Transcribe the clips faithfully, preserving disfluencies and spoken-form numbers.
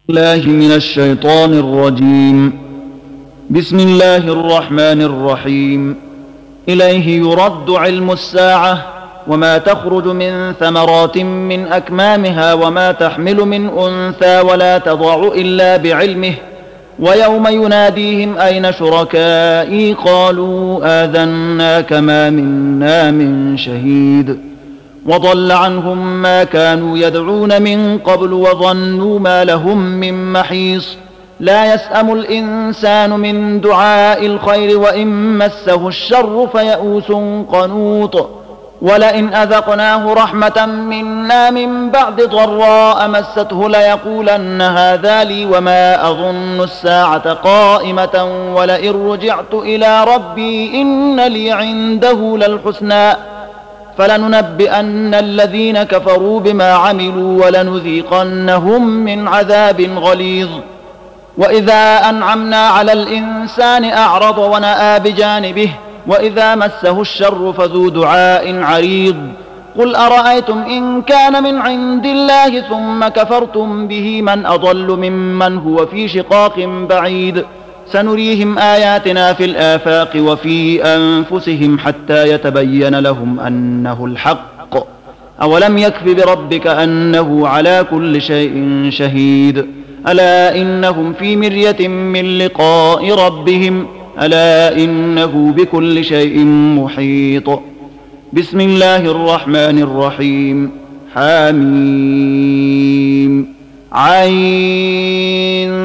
الله من الشيطان الرجيم. بسم الله الرحمن الرحيم. إليه يرد علم الساعة وما تخرج من ثمرات من أكمامها وما تحمل من أنثى ولا تضع إلا بعلمه ويوم يناديهم أين شركائي قالوا آذناك ما منا من شهيد وضل عنهم ما كانوا يدعون من قبل وظنوا ما لهم من محيص. لا يسأم الإنسان من دعاء الخير وإن مسه الشر فيئوس قنوط. ولئن أذقناه رحمة منا من بعد ضراء مسته ليقولن هذا لي وما أظن الساعة قائمة ولئن رجعت إلى ربي إن لي عنده للحسنى فلننبئن الذين كفروا بما عملوا ولنذيقنهم من عذاب غليظ. وإذا أنعمنا على الإنسان أعرض ونأى بجانبه وإذا مسه الشر فذو دعاء عريض. قل أرأيتم إن كان من عند الله ثم كفرتم به من أضل ممن هو في شقاق بعيد. سنريهم آياتنا في الآفاق وفي أنفسهم حتى يتبين لهم أنه الحق. أولم يكف بربك أنه على كل شيء شهيد. ألا إنهم في مرية من لقاء ربهم ألا إنه بكل شيء محيط. بسم الله الرحمن الرحيم. حميم عين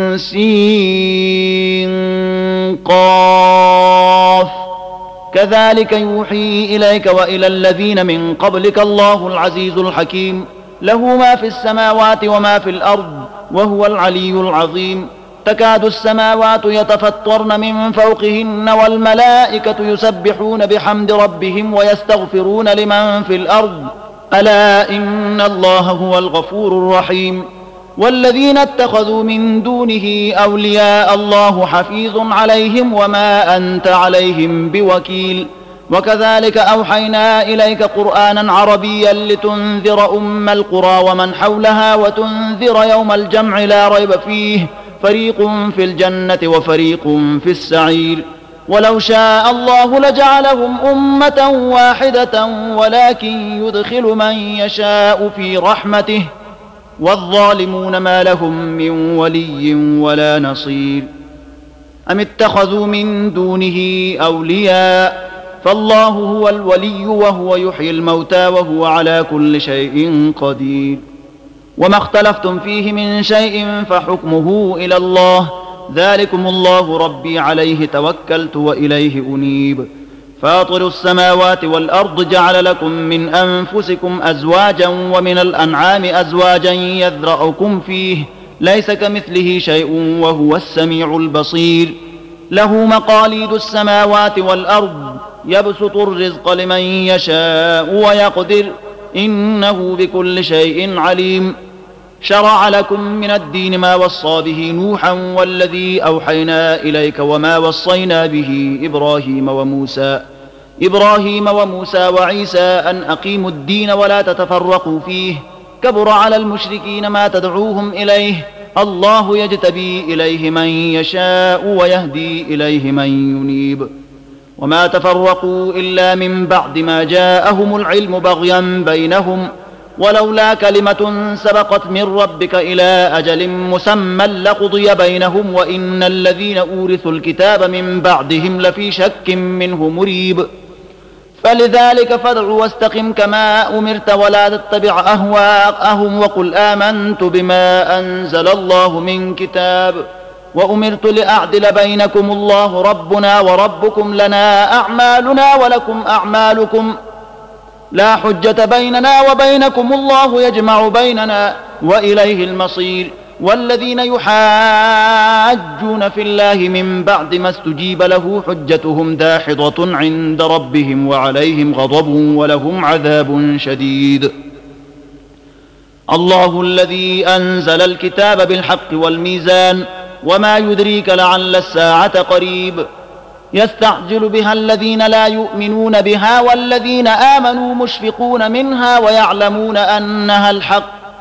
سين قاف كذلك يوحي إليك وإلى الذين من قبلك الله العزيز الحكيم. له ما في السماوات وما في الأرض وهو العلي العظيم. تكاد السماوات يتفطرن من فوقهن والملائكة يسبحون بحمد ربهم ويستغفرون لمن في الأرض ألا إن الله هو الغفور الرحيم. والذين اتخذوا من دونه أولياء الله حفيظ عليهم وما أنت عليهم بوكيل. وكذلك أوحينا إليك قرآنا عربيا لتنذر أم القرى ومن حولها وتنذر يوم الجمع لا ريب فيه فريق في الجنة وفريق في السعير. ولو شاء الله لجعلهم أمة واحدة ولكن يدخل من يشاء في رحمته والظالمون ما لهم من ولي ولا نصير. أم اتخذوا من دونه أولياء فالله هو الولي وهو يحيي الموتى وهو على كل شيء قدير. وما اختلفتم فيه من شيء فحكمه إلى الله ذلكم الله ربي عليه توكلت وإليه أنيب. فاطر السماوات والأرض جعل لكم من أنفسكم أزواجا ومن الأنعام أزواجا يذرأكم فيه ليس كمثله شيء وهو السميع البصير. له مقاليد السماوات والأرض يبسط الرزق لمن يشاء ويقدر إنه بكل شيء عليم. شرع لكم من الدين ما وصى به نوحا والذي أوحينا إليك وما وصينا به إبراهيم وموسى إبراهيم وموسى وعيسى أن أقيموا الدين ولا تتفرقوا فيه كبر على المشركين ما تدعوهم إليه الله يجتبي إليه من يشاء ويهدي إليه من ينيب. وما تفرقوا إلا من بعد ما جاءهم العلم بغيا بينهم ولولا كلمة سبقت من ربك إلى أجل مسمى لقضي بينهم وإن الذين أورثوا الكتاب من بعدهم لفي شك منه مريب. فلذلك فادع واستقم كما أمرت ولا تتبع أهواءهم وقل آمنت بما أنزل الله من كتاب وأمرت لأعدل بينكم الله ربنا وربكم لنا أعمالنا ولكم أعمالكم لا حجة بيننا وبينكم الله يجمع بيننا وإليه المصير. والذين يحاجون في الله من بعد ما استجيب له حجتهم داحضة عند ربهم وعليهم غضب ولهم عذاب شديد. الله الذي أنزل الكتاب بالحق والميزان وما يدريك لعل الساعة قريب. يستعجل بها الذين لا يؤمنون بها والذين آمنوا مشفقون منها ويعلمون أنها الحق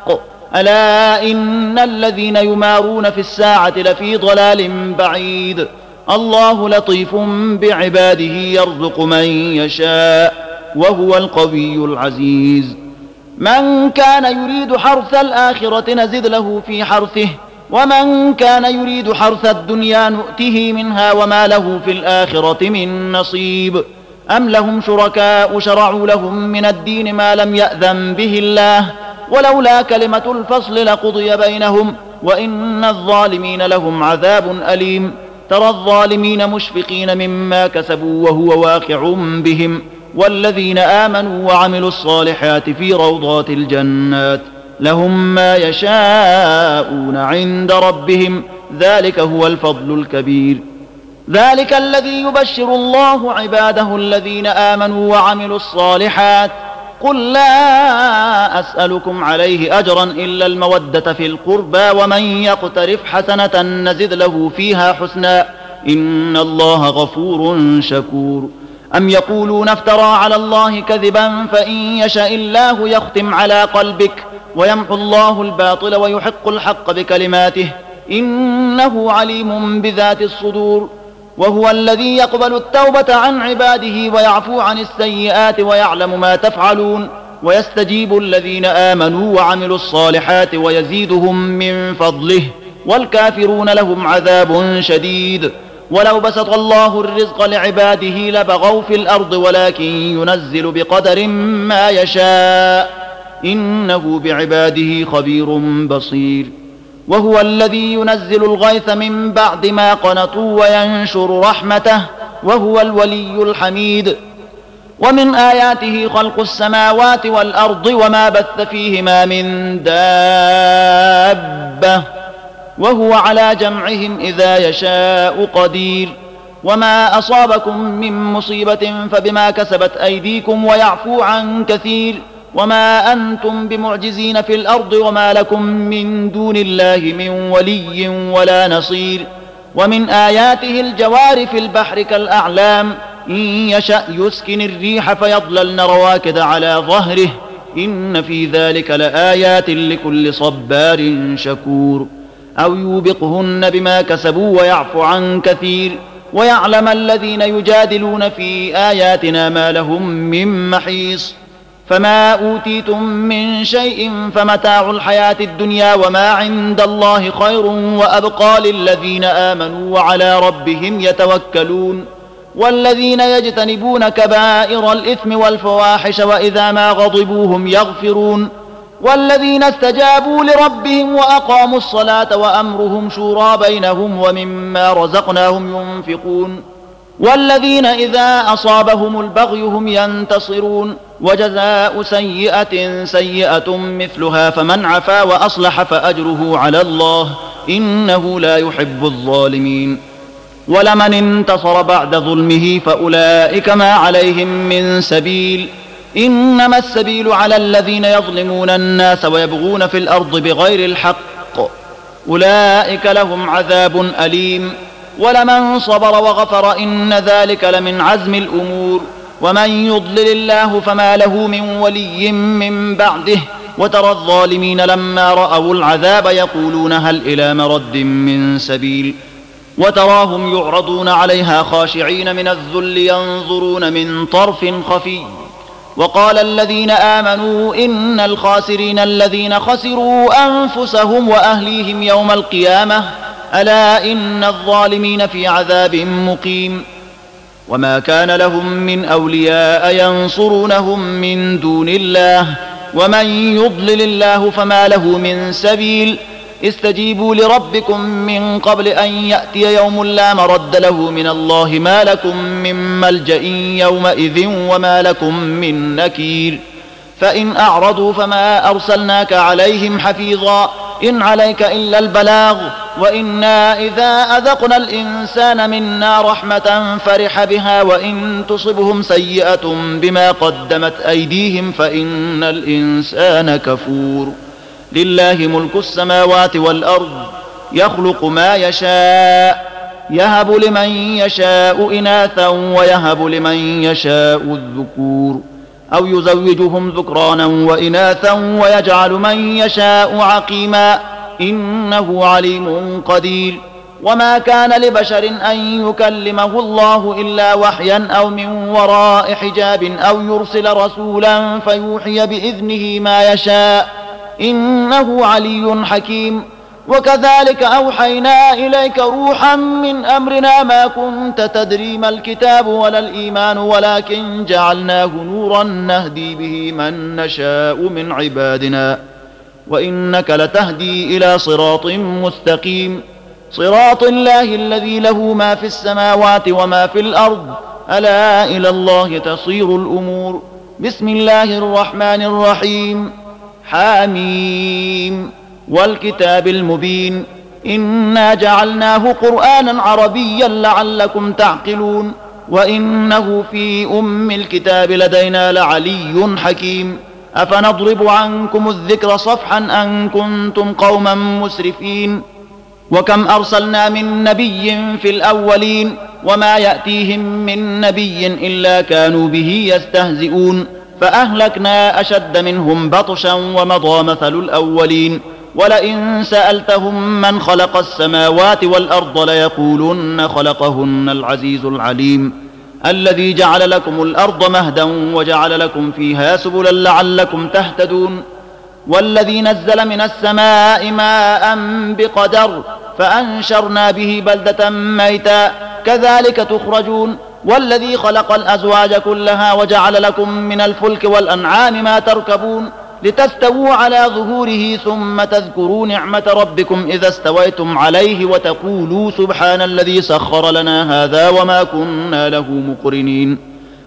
ألا إن الذين يمارون في الساعة لفي ضلال بعيد الله لطيف بعباده يرزق من يشاء وهو القوي العزيز من كان يريد حرث الآخرة نزد له في حرثه ومن كان يريد حرث الدنيا نؤته منها وما له في الآخرة من نصيب أم لهم شركاء شرعوا لهم من الدين ما لم يأذن به الله ولولا كلمة الفصل لقضي بينهم وإن الظالمين لهم عذاب أليم ترى الظالمين مشفقين مما كسبوا وهو واقع بهم والذين آمنوا وعملوا الصالحات في روضات الجنات لهم ما يشاءون عند ربهم ذلك هو الفضل الكبير ذلك الذي يبشر الله عباده الذين آمنوا وعملوا الصالحات قل لا أسألكم عليه أجرا إلا المودة في القربى ومن يقترف حسنة نزد له فيها حسنا إن الله غفور شكور أم يقولون افترى على الله كذبا فإن يشاء الله يختم على قلبك ويمحو الله الباطل ويحق الحق بكلماته إنه عليم بذات الصدور وهو الذي يقبل التوبة عن عباده ويعفو عن السيئات ويعلم ما تفعلون ويستجيب الذين آمنوا وعملوا الصالحات ويزيدهم من فضله والكافرون لهم عذاب شديد ولو بسط الله الرزق لعباده لبغوا في الأرض ولكن ينزل بقدر ما يشاء إنه بعباده خبير بصير وهو الذي ينزل الغيث من بعد ما قنطوا وينشر رحمته وهو الولي الحميد ومن آياته خلق السماوات والأرض وما بث فيهما من دابة وهو على جمعهم إذا يشاء قدير وما أصابكم من مصيبة فبما كسبت أيديكم ويعفو عن كثير وما أنتم بمعجزين في الأرض وما لكم من دون الله من ولي ولا نصير ومن آياته الجوار في البحر كالأعلام إن يشأ يسكن الريح فيظللن رواكد على ظهره إن في ذلك لآيات لكل صبار شكور أو يوبقهن بما كسبوا ويعفو عن كثير ويعلم الذين يجادلون في آياتنا ما لهم من محيص فما أوتيتم من شيء فمتاع الحياة الدنيا وما عند الله خير وأبقى للذين آمنوا وعلى ربهم يتوكلون والذين يجتنبون كبائر الإثم والفواحش وإذا ما غضبوا هم يغفرون والذين استجابوا لربهم وأقاموا الصلاة وأمرهم شورى بينهم ومما رزقناهم ينفقون والذين إذا أصابهم البغي هم ينتصرون وجزاء سيئة سيئة مثلها فمن عفا وأصلح فأجره على الله إنه لا يحب الظالمين ولمن انتصر بعد ظلمه فأولئك ما عليهم من سبيل إنما السبيل على الذين يظلمون الناس ويبغون في الأرض بغير الحق أولئك لهم عذاب أليم ولمن صبر وغفر إن ذلك لمن عزم الأمور ومن يضلل الله فما له من ولي من بعده وترى الظالمين لما رأوا العذاب يقولون هل إلى مرد من سبيل وتراهم يعرضون عليها خاشعين من الذل ينظرون من طرف خفي وقال الذين آمنوا إن الخاسرين الذين خسروا أنفسهم وأهليهم يوم القيامة ألا إن الظالمين في عذاب مقيم وما كان لهم من أولياء ينصرونهم من دون الله ومن يضلل الله فما له من سبيل استجيبوا لربكم من قبل أن يأتي يوم لا مرد له من الله ما لكم من ملجأ يومئذ وما لكم من نكير فإن أعرضوا فما أرسلناك عليهم حفيظا إن عليك إلا البلاغ وإنا إذا أذقنا الإنسان منا رحمة فرح بها وإن تصبهم سيئة بما قدمت أيديهم فإن الإنسان كفور لله ملك السماوات والأرض يخلق ما يشاء يهب لمن يشاء إناثا ويهب لمن يشاء الذكور أو يزوجهم ذكرانا وإناثا ويجعل من يشاء عقيما إنه عليم قدير. وما كان لبشر أن يكلمه الله إلا وحيا أو من وراء حجاب أو يرسل رسولا فيوحي بإذنه ما يشاء إنه علي حكيم. وكذلك أوحينا إليك روحا من أمرنا ما كنت تدري ما الكتاب ولا الإيمان ولكن جعلناه نورا نهدي به من نشاء من عبادنا وإنك لتهدي إلى صراط مستقيم صراط الله الذي له ما في السماوات وما في الأرض ألا إلى الله تصير الأمور. بسم الله الرحمن الرحيم حاميم والكتاب المبين إنا جعلناه قرآنا عربيا لعلكم تعقلون وإنه في أم الكتاب لدينا لعلي حكيم. أفنضرب عنكم الذكر صفحا أن كنتم قوما مسرفين وكم أرسلنا من نبي في الأولين وما يأتيهم من نبي إلا كانوا به يستهزئون فأهلكنا أشد منهم بطشا ومضى مثل الأولين ولئن سألتهم من خلق السماوات والأرض ليقولن خلقهن العزيز العليم الذي جعل لكم الأرض مهدا وجعل لكم فيها سبلا لعلكم تهتدون والذي نزل من السماء ماء بقدر فأنشرنا به بلدة ميتا كذلك تخرجون والذي خلق الأزواج كلها وجعل لكم من الفلك والأنعام ما تركبون لتستووا على ظهوره ثم تذكروا نعمة ربكم إذا استويتم عليه وتقولوا سبحان الذي سخر لنا هذا وما كنا له مقرنين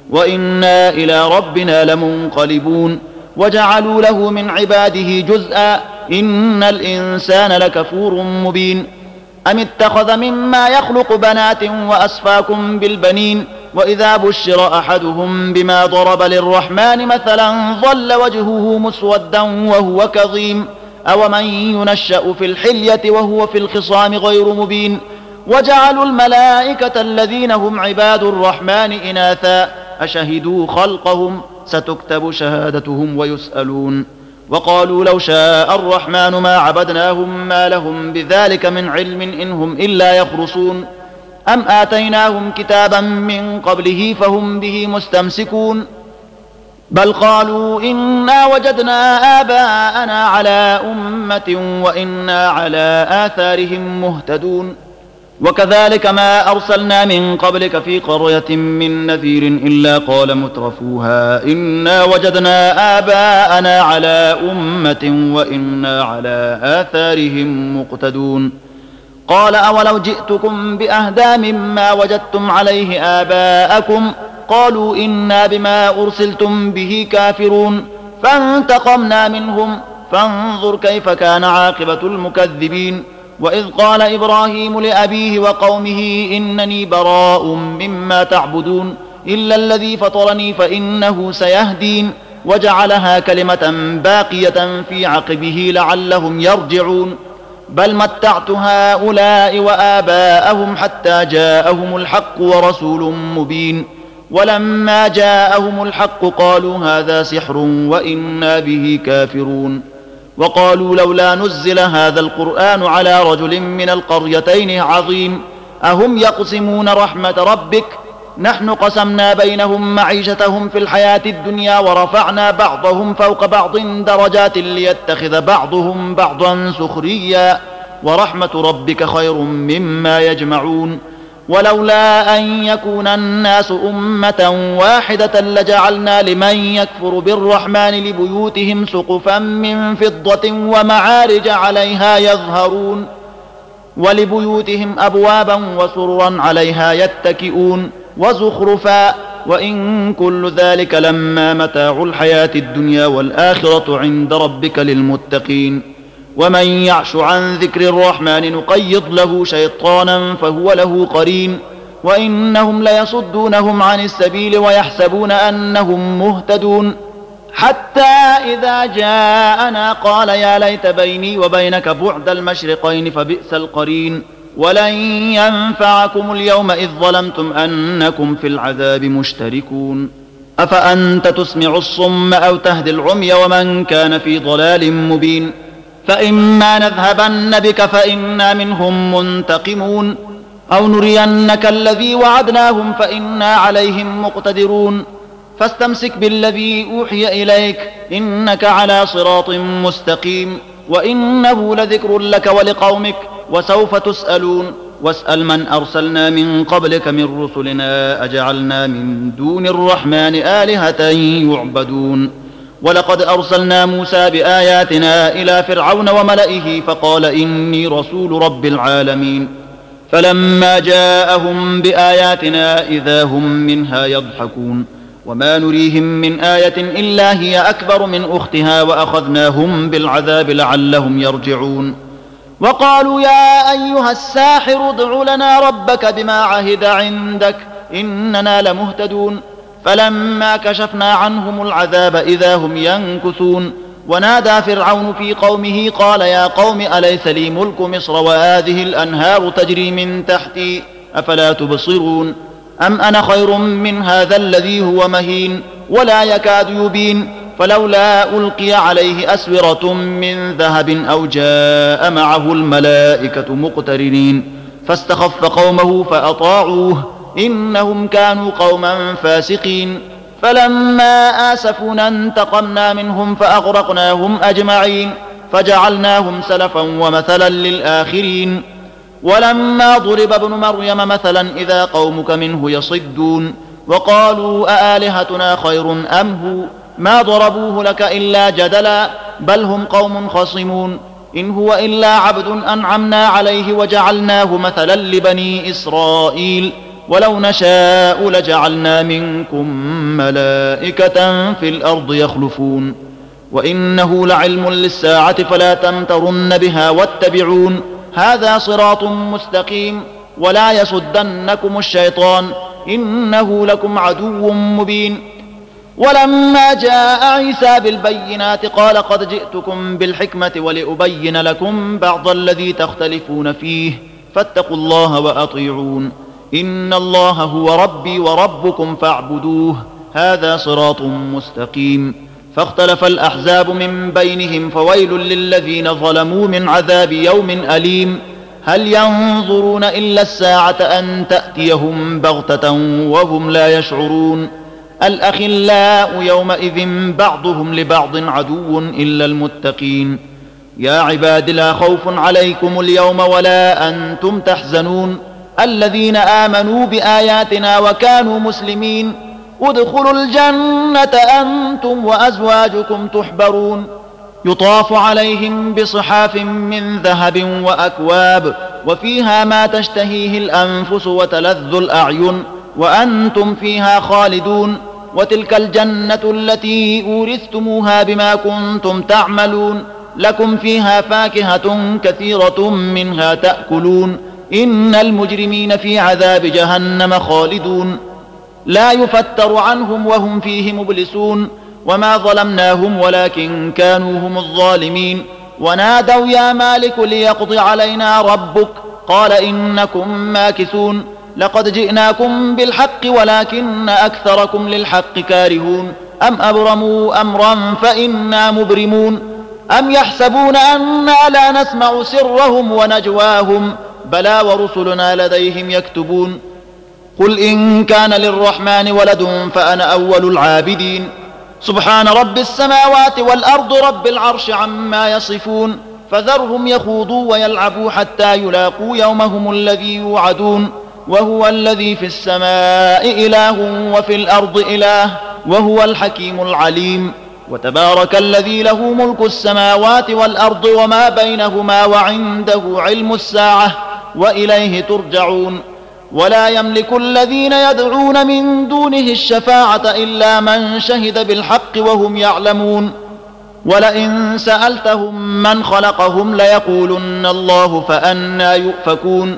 وإنا إلى ربنا لمنقلبون وجعلوا له من عباده جزءا إن الإنسان لكفور مبين أم اتخذ مما يخلق بنات وأسفاكم بالبنين وإذا بشر أحدهم بما ضرب للرحمن مثلا ظل وجهه مسودا وهو كظيم أومن ينشأ في الحلية وهو في الخصام غير مبين وجعلوا الملائكة الذين هم عباد الرحمن إناثا أشهدوا خلقهم ستكتب شهادتهم ويسألون وقالوا لو شاء الرحمن ما عبدناهم ما لهم بذلك من علم إن هم إلا يخرصون أم آتيناهم كتابا من قبله فهم به مستمسكون بل قالوا إنا وجدنا آباءنا على أمة وإنا على آثارهم مهتدون وكذلك ما أرسلنا من قبلك في قرية من نذير إلا قال مترفوها إنا وجدنا آباءنا على أمة وإنا على آثارهم مقتدون قال أولو جئتكم بأهدى مما وجدتم عليه آباءكم قالوا إنا بما أرسلتم به كافرون فانتقمنا منهم فانظر كيف كان عاقبة المكذبين وإذ قال إبراهيم لأبيه وقومه إنني براء مما تعبدون إلا الذي فطرني فإنه سيهدين وجعلها كلمة باقية في عقبه لعلهم يرجعون بل متعت هؤلاء وآباءهم حتى جاءهم الحق ورسول مبين ولما جاءهم الحق قالوا هذا سحر وإنا به كافرون وقالوا لولا نزل هذا القرآن على رجل من القريتين عظيم أهم يقسمون رحمة ربك نحن قسمنا بينهم معيشتهم في الحياة الدنيا ورفعنا بعضهم فوق بعض درجات ليتخذ بعضهم بعضا سخريا ورحمة ربك خير مما يجمعون ولولا أن يكون الناس أمة واحدة لجعلنا لمن يكفر بالرحمن لبيوتهم سقفا من فضة ومعارج عليها يظهرون ولبيوتهم أبوابا وسررا عليها يتكئون وزخرفا وإن كل ذلك لما متاع الحياة الدنيا والآخرة عند ربك للمتقين ومن يعش عن ذكر الرحمن نقيض له شيطانا فهو له قرين وإنهم ليصدونهم عن السبيل ويحسبون أنهم مهتدون حتى إذا جاءنا قال يا ليت بيني وبينك بعد المشرقين فبئس القرين ولن ينفعكم اليوم إذ ظلمتم أنكم في العذاب مشتركون أفأنت تسمع الصم أو تهدي العمي ومن كان في ضلال مبين فإما نذهبن بك فإنا منهم منتقمون أو نرينك الذي وعدناهم فإنا عليهم مقتدرون فاستمسك بالذي أوحي إليك إنك على صراط مستقيم وإنه لذكر لك ولقومك وسوف تسألون واسأل من أرسلنا من قبلك من رسلنا أجعلنا من دون الرحمن آلهة يعبدون ولقد أرسلنا موسى بآياتنا إلى فرعون وملئه فقال إني رسول رب العالمين فلما جاءهم بآياتنا إذا هم منها يضحكون وما نريهم من آية إلا هي أكبر من أختها وأخذناهم بالعذاب لعلهم يرجعون وقالوا يا أيها الساحر ادع لنا ربك بما عهد عندك إننا لمهتدون فلما كشفنا عنهم العذاب إذا هم ينكثون ونادى فرعون في قومه قال يا قوم أليس لي ملك مصر وهذه الأنهار تجري من تحتي أفلا تبصرون أم أنا خير من هذا الذي هو مهين ولا يكاد يبين فلولا ألقي عليه أسورة من ذهب أو جاء معه الملائكة مقترنين فاستخف قومه فأطاعوه إنهم كانوا قوما فاسقين فلما آسفونا انتقمنا منهم فأغرقناهم أجمعين فجعلناهم سلفا ومثلا للآخرين ولما ضرب ابن مريم مثلا إذا قومك منه يصدون وقالوا أآلهتنا خير أم هو ما ضربوه لك إلا جدلا بل هم قوم خصمون إن هو إلا عبد أنعمنا عليه وجعلناه مثلا لبني إسرائيل ولو نشاء لجعلنا منكم ملائكة في الأرض يخلفون وإنه لعلم للساعة فلا تمترن بها واتبعون هذا صراط مستقيم ولا يصدنكم الشيطان إنه لكم عدو مبين ولما جاء عيسى بالبينات قال قد جئتكم بالحكمة ولأبين لكم بعض الذي تختلفون فيه فاتقوا الله وأطيعون إن الله هو ربي وربكم فاعبدوه هذا صراط مستقيم فاختلف الأحزاب من بينهم فويل للذين ظلموا من عذاب يوم أليم هل ينظرون إلا الساعة أن تأتيهم بغتة وهم لا يشعرون الأخلاء يومئذ بعضهم لبعض عدو إلا المتقين يا عباد لا خوف عليكم اليوم ولا أنتم تحزنون الذين آمنوا بآياتنا وكانوا مسلمين ادخلوا الجنة أنتم وأزواجكم تحبرون يطاف عليهم بصحاف من ذهب وأكواب وفيها ما تشتهيه الأنفس وتلذ الأعين وأنتم فيها خالدون وتلك الجنة التي أورثتموها بما كنتم تعملون لكم فيها فاكهة كثيرة منها تأكلون إن المجرمين في عذاب جهنم خالدون لا يفتر عنهم وهم فيه مبلسون وما ظلمناهم ولكن كانوا هم الظالمين ونادوا يا مالك ليقضي علينا ربك قال إنكم ماكثون لقد جئناكم بالحق ولكن أكثركم للحق كارهون أم أبرموا أمرا فإنا مبرمون أم يحسبون أنا لا نسمع سرهم ونجواهم بلى ورسلنا لديهم يكتبون قل إن كان للرحمن ولد فأنا أول العابدين سبحان رب السماوات والأرض رب العرش عما يصفون فذرهم يخوضوا ويلعبوا حتى يلاقوا يومهم الذي يوعدون وهو الذي في السماء إله وفي الأرض إله وهو الحكيم العليم وتبارك الذي له ملك السماوات والأرض وما بينهما وعنده علم الساعة وإليه ترجعون ولا يملك الذين يدعون من دونه الشفاعة إلا من شهد بالحق وهم يعلمون ولئن سألتهم من خلقهم ليقولن الله فأنى يؤفكون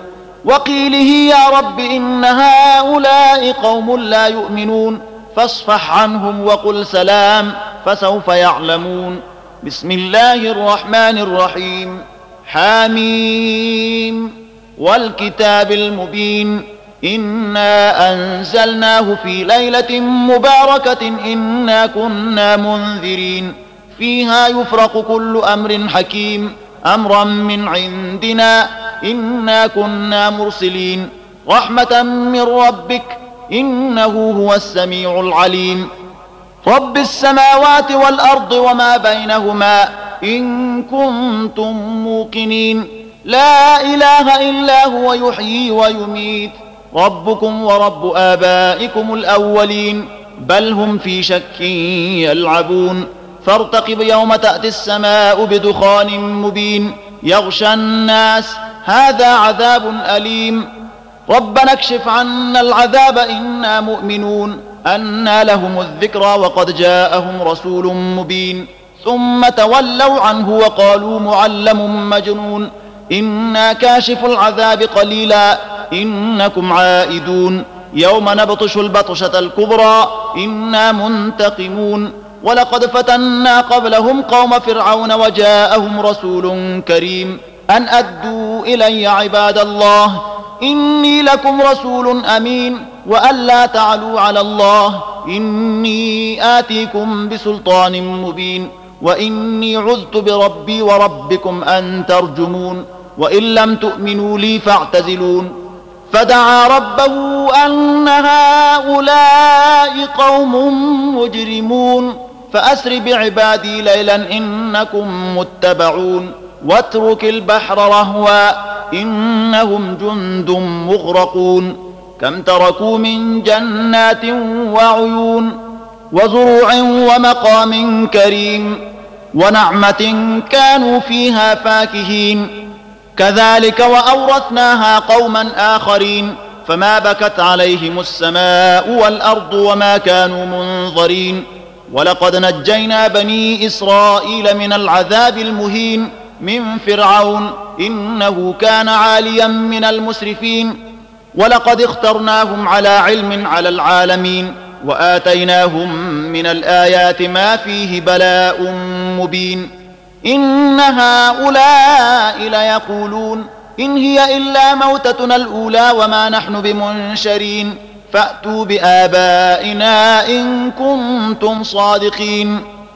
وقيله يا رب إن هؤلاء قوم لا يؤمنون فاصفح عنهم وقل سلام فسوف يعلمون بسم الله الرحمن الرحيم حميم والكتاب المبين إنا أنزلناه في ليلة مباركة إنا كنا منذرين فيها يفرق كل أمر حكيم أمرا من عندنا إنا كنا مرسلين رحمة من ربك إنه هو السميع العليم رب السماوات والأرض وما بينهما إن كنتم موقنين لا إله إلا هو يحيي ويميت ربكم ورب آبائكم الأولين بل هم في شك يلعبون فارتقب يوم تأتي السماء بدخان مبين يغشى الناس هذا عذاب أليم ربنا اكشف عنا العذاب إنا مؤمنون أنى لهم الذكرى وقد جاءهم رسول مبين ثم تولوا عنه وقالوا معلم مجنون إنا كاشف العذاب قليلا إنكم عائدون يوم نبطش البطشة الكبرى إنا منتقمون ولقد فتنا قبلهم قوم فرعون وجاءهم رسول كريم أن أدوا إلي عباد الله إني لكم رسول أمين وألا تعلوا على الله إني آتيكم بسلطان مبين وإني عذت بربي وربكم أن ترجمون وإن لم تؤمنوا لي فاعتزلون فدعا ربه أن هؤلاء قوم مجرمون فأسر بعبادي ليلا إنكم متبعون واترك البحر رهوا إنهم جند مغرقون كم تركوا من جنات وعيون وزروع ومقام كريم ونعمة كانوا فيها فاكهين كذلك وأورثناها قوما آخرين فما بكت عليهم السماء والأرض وما كانوا منظرين ولقد نجينا بني إسرائيل من العذاب المهين من فرعون إنه كان عاليا من المسرفين ولقد اخترناهم على علم على العالمين وآتيناهم من الآيات ما فيه بلاء مبين إن هؤلاء ليقولون إن هي إلا موتتنا الأولى وما نحن بمنشرين فأتوا بآبائنا إن كنتم صادقين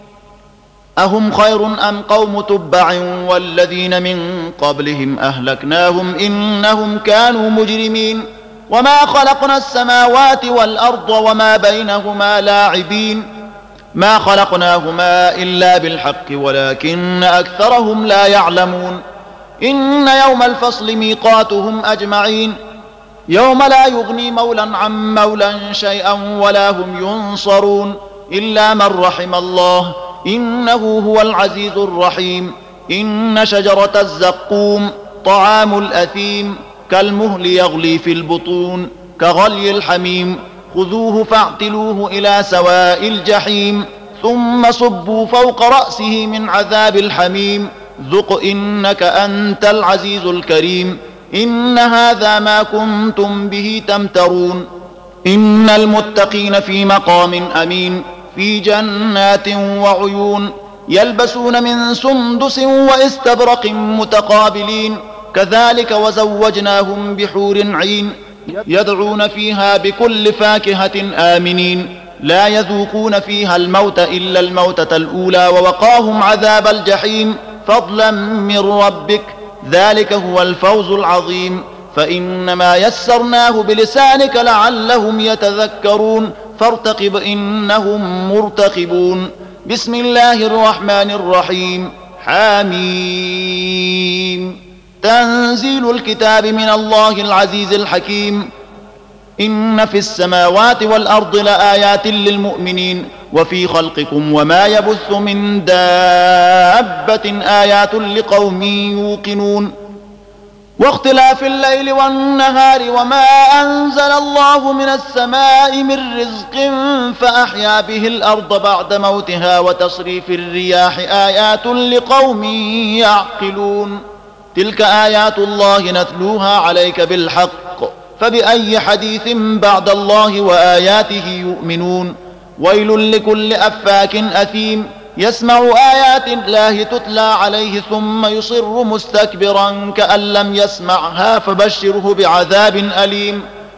أهم خير أم قوم تبع والذين من قبلهم أهلكناهم إنهم كانوا مجرمين وما خلقنا السماوات والأرض وما بينهما لاعبين ما خلقناهما إلا بالحق ولكن أكثرهم لا يعلمون إن يوم الفصل ميقاتهم أجمعين يوم لا يغني مولا عن مولا شيئا ولا هم ينصرون إلا من رحم الله إنه هو العزيز الرحيم إن شجرة الزقوم طعام الأثيم كالمهل يغلي في البطون كغلي الحميم خذوه فاعتلوه إلى سواء الجحيم ثم صبوا فوق رأسه من عذاب الحميم ذق إنك أنت العزيز الكريم إن هذا ما كنتم به تمترون إن المتقين في مقام أمين في جنات وعيون يلبسون من سندس واستبرق متقابلين كذلك وزوجناهم بحور عين يدعون فيها بكل فاكهة آمنين لا يذوقون فيها الموت إلا الموتة الأولى ووقاهم عذاب الجحيم فضلا من ربك ذلك هو الفوز العظيم فإنما يسرناه بلسانك لعلهم يتذكرون فارتقب إنهم مرتقبون بسم الله الرحمن الرحيم حميم تنزيل الكتاب من الله العزيز الحكيم إن في السماوات والأرض لآيات للمؤمنين وفي خلقكم وما يبث من دابة آيات لقوم يوقنون واختلاف الليل والنهار وما أنزل الله من السماء من رزق فأحيا به الأرض بعد موتها وتصريف الرياح آيات لقوم يعقلون تلك آيات الله نتلوها عليك بالحق فبأي حديث بعد الله وآياته يؤمنون ويل لكل أفاك أثيم يسمع آيات الله تتلى عليه ثم يصر مستكبرا كأن لم يسمعها فبشره بعذاب أليم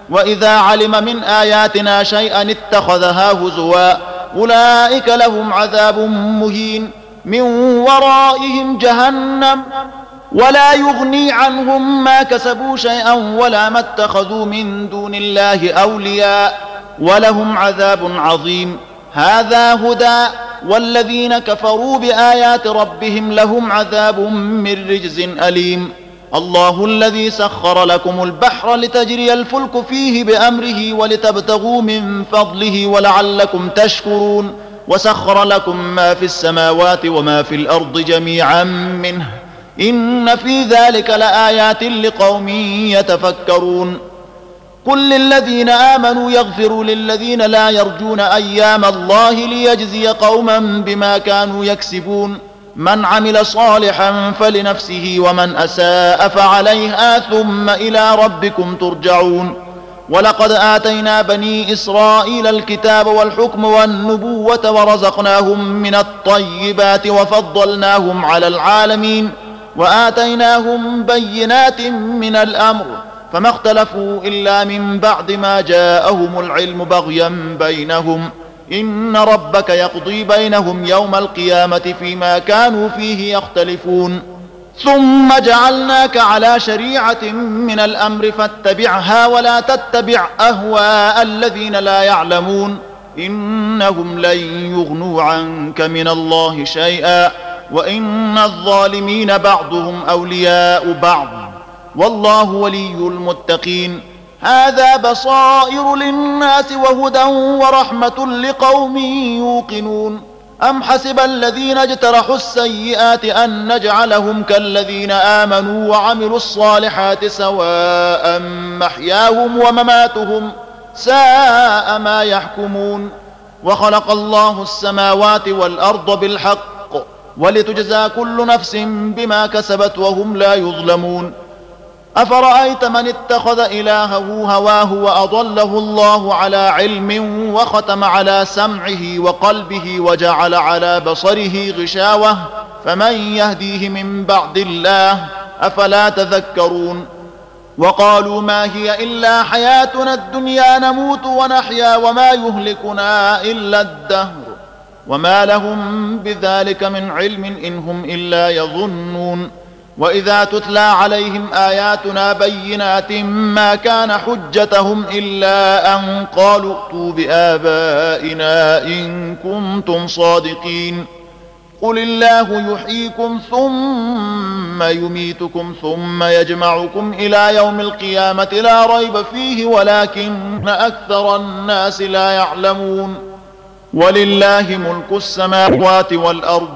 وإذا علم من آياتنا شيئا اتخذها هزوا أولئك لهم عذاب مهين من ورائهم جهنم ولا يغني عنهم ما كسبوا شيئا ولا ما اتخذوا من دون الله أولياء ولهم عذاب عظيم. هذا هدى والذين كفروا بآيات ربهم لهم عذاب من رجز أليم. الله الذي سخر لكم البحر لتجري الفلك فيه بأمره ولتبتغوا من فضله ولعلكم تشكرون وسخر لكم ما في السماوات وما في الأرض جميعا منه إن في ذلك لآيات لقوم يتفكرون. قل للذين آمنوا يغفروا للذين لا يرجون أيام الله ليجزي قوما بما كانوا يكسبون من عمل صالحا فلنفسه ومن أساء فعليها ثم إلى ربكم ترجعون. ولقد آتينا بني إسرائيل الكتاب والحكم والنبوة ورزقناهم من الطيبات وفضلناهم على العالمين وآتيناهم بينات من الأمر فما اختلفوا إلا من بعد ما جاءهم العلم بغيا بينهم إن ربك يقضي بينهم يوم القيامة فيما كانوا فيه يختلفون. ثم جعلناك على شريعة من الأمر فاتبعها ولا تتبع أهواء الذين لا يعلمون إنهم لن يغنوا عنك من الله شيئا وإن الظالمين بعضهم أولياء بعض والله ولي المتقين. هذا بصائر للناس وهدى ورحمة لقوم يوقنون. أم حسب الذين اجترحوا السيئات أن نجعلهم كالذين آمنوا وعملوا الصالحات سواء محياهم ومماتهم ساء ما يحكمون. وخلق الله السماوات والأرض بالحق ولتجزى كل نفس بما كسبت وهم لا يظلمون. أفرأيت من اتخذ إلهه هواه وأضله الله على علم وختم على سمعه وقلبه وجعل على بصره غشاوة فمن يهديه من بعد الله أفلا تذكرون. وقالوا ما هي إلا حياتنا الدنيا نموت ونحيا وما يهلكنا إلا الدهر وما لهم بذلك من علم إن هم إلا يظنون. وإذا تتلى عليهم آياتنا بينات ما كان حجتهم إلا أن قالوا ائتوا بآبائنا إن كنتم صادقين. قل الله يحييكم ثم يميتكم ثم يجمعكم إلى يوم القيامة لا ريب فيه ولكن أكثر الناس لا يعلمون. ولله ملك السماوات والأرض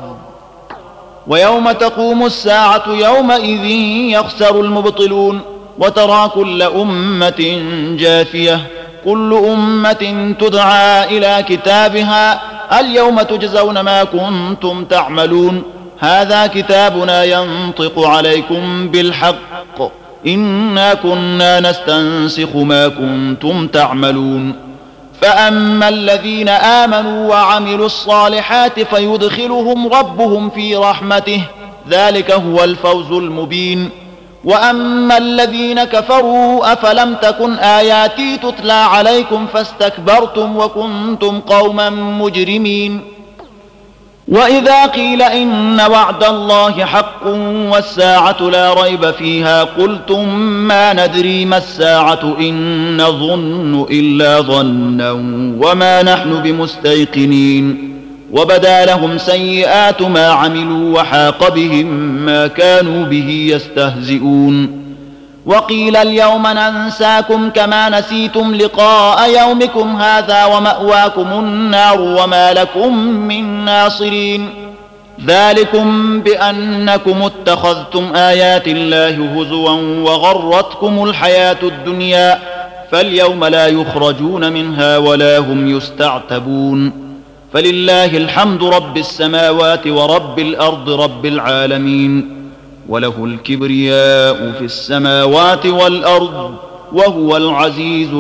ويوم تقوم الساعة يومئذ يخسر المبطلون. وترى كل أمة جاثية كل أمة تدعى إلى كتابها اليوم تجزون ما كنتم تعملون هذا كتابنا ينطق عليكم بالحق إنا كنا نستنسخ ما كنتم تعملون. فأما الذين آمنوا وعملوا الصالحات فيدخلهم ربهم في رحمته ذلك هو الفوز المبين. وأما الذين كفروا أفلم تكن آياتي تتلى عليكم فاستكبرتم وكنتم قوما مجرمين. وإذا قيل إن وعد الله حق والساعة لا ريب فيها قلتم ما ندري ما الساعة إن نظن إلا ظنا وما نحن بمستيقنين. وبدا لهم سيئات ما عملوا وحاق بهم ما كانوا به يستهزئون. وقيل اليوم ننساكم كما نسيتم لقاء يومكم هذا ومأواكم النار وما لكم من ناصرين. ذلكم بأنكم اتخذتم آيات الله هزوا وغرتكم الحياة الدنيا فاليوم لا يخرجون منها ولا هم يستعتبون. فلله الحمد رب السماوات ورب الأرض رب العالمين وله الكبرياء في السماوات والأرض وهو العزيز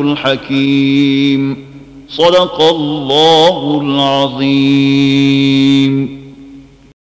الحكيم. صدق الله العظيم.